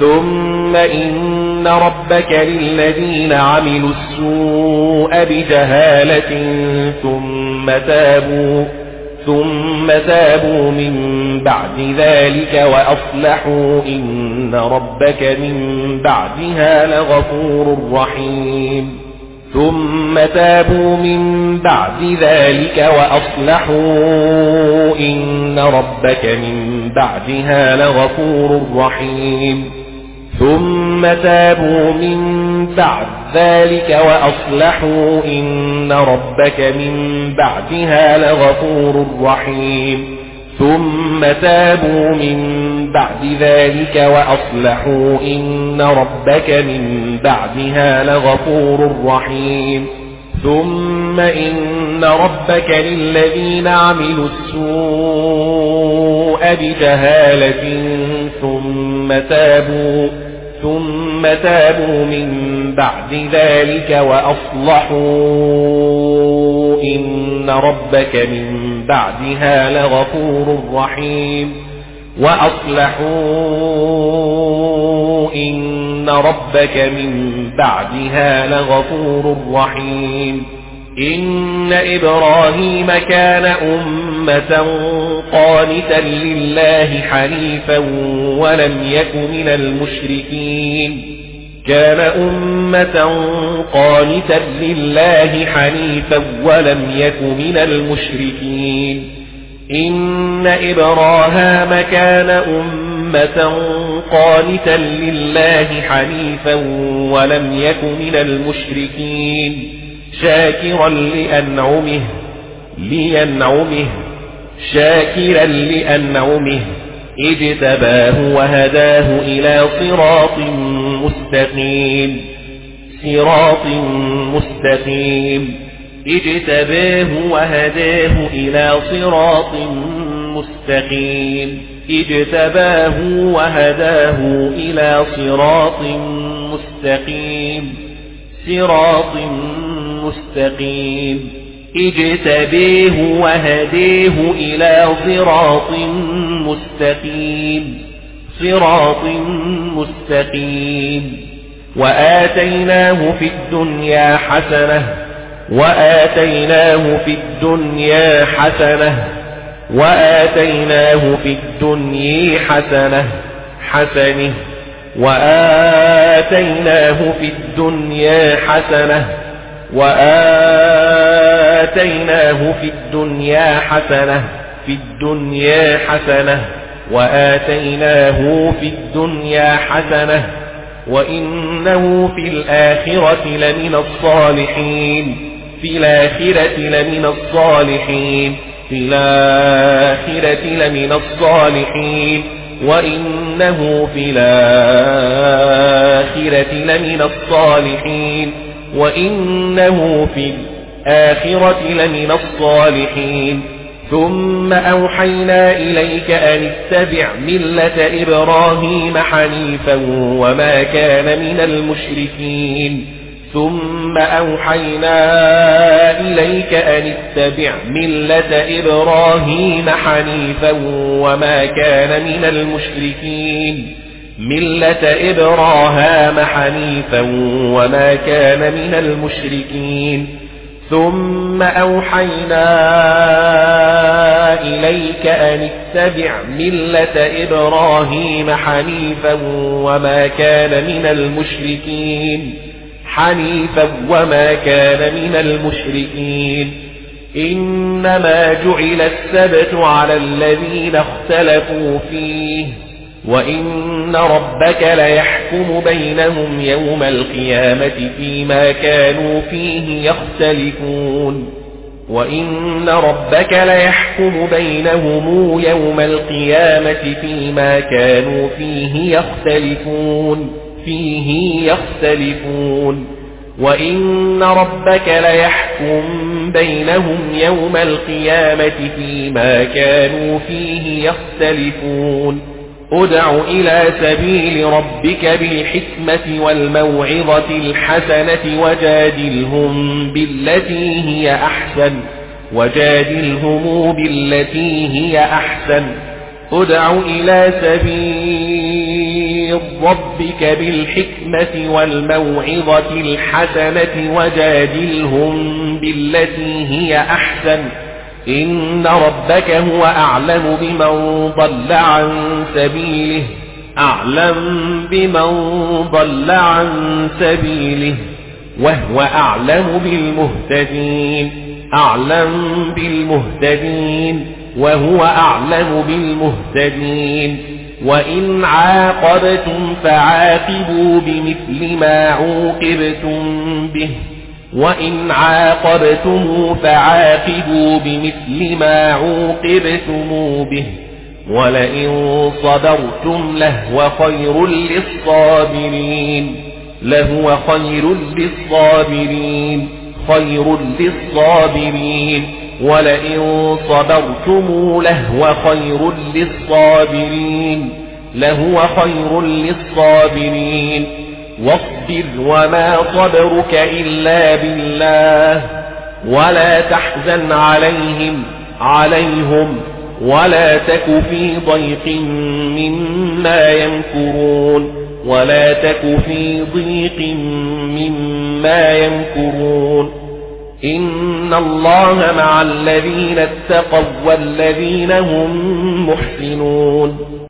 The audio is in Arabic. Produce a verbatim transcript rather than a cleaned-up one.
ثم إن ربك للذين عملوا السوء بجهالة ثم تابوا ثم تابوا من بعد ذلك وأصلحوا إن ربك من بعدها لغفور رحيم ثم تابوا من بعد ذلك وأصلحوا إن ربك من بعدها لغفور رحيم ثم تابوا من بعد ذلك وأصلحوا إن ربك من بعدها لغفور رحيم ثم تابوا من بعد ذلك وأصلحوا إن ربك من بعدها لغفور رحيم ثم إن ربك للذين عملوا السوء بجهالة ثم تابوا ثم تابوا من بعد ذلك وأصلحوا إن ربك من بعدها لغفور رحيم وأصلحوا إن ربك من بعدها لغفور رحيم إن إبراهيم كان أمة قانتا لله حنيفا ولم يك من المشركين كان أمة قانتا لله حنيفا ولم يك من المشركين إن إبراهيم كان أمة قانتا لله حنيفا ولم يك من المشركين شاكرا لأنعمه لينعمه شاكرا لأنعمه اجتباه وهداه إلى صراط مستقيم صراط مستقيم اجتباه وهداه إلى صراط مستقيم اجتباه وهداه إلى صراط مستقيم صراط مستقيم اجتبيه وهديه إلى صراط مستقيم صراط مستقيم وآتيناه في الدنيا حسنة وآتيناه في الدنيا حسنة وآتيناه في الدنيا حسنة حسنه وآتيناه في الدنيا حسنة وآتيناه في الدنيا حسنة في الدنيا حسنة وآتيناه في الدنيا حسنة وإنه في الآخرة لمن الصالحين في الآخرة لمن الصالحين في الآخرة لمن الصالحين وإنه في الآخرة لمن الصالحين وإنه في الآخرة لمن الصالحين ثم أوحينا إليك أن اتبع ملة إبراهيم حنيفا وما كان من المشركين ثم أوحينا إليك أن اتبع ملة إبراهيم حنيفا وما كان من المشركين ملة إبراهيم حنيفا وما كان من المشركين ثم أوحينا إليك أن اتبع ملة إبراهيم حنيفا وما كان من المشركين حنيفا وما كان من المشركين إنما جعل السبت على الذين اختلفوا فيه وإن ربك ليحكم بينهم يوم القيامة فيما كانوا فيه يختلفون وإن ربك ليحكم بينهم يوم القيامة فيما كانوا فيه يختلفون فيه يختلفون وإن ربك ليحكم بينهم يوم القيامة فيما كانوا فيه يختلفون ادع إلى سبيل ربك بالحكمة والموعظة الحسنة وجادلهم بالتي هي أحسن وجادلهم بالتي هي أحسن ادع إلى سبيل من ربك بالحكمة والموعظة الحسنة وجادلهم بالتي هي أحسن إن ربك هو أعلم بمن ضل عن سبيله أعلم بمن ضل عن سبيله وهو أعلم بالمهتدين أعلم بالمهتدين وهو أعلم بالمهتدين وإن عاقبتم فعاقبوا بمثل ما عوقبتم به وإن عاقبتم فعاقبوا بمثل ما عوقبتم به ولئن صبرتم لهو خير للصابرين لهو خير للصابرين خير للصابرين ولئن صبرتم لهو خير للصابرين لهو خير للصابرين واصبر وما صبرك إلا بالله ولا تحزن عليهم عليهم ولا تك في ضيق مما يمكرون ولا تك في ضيق مما يمكرون إن الله مع الذين اتقوا والذين هم محسنون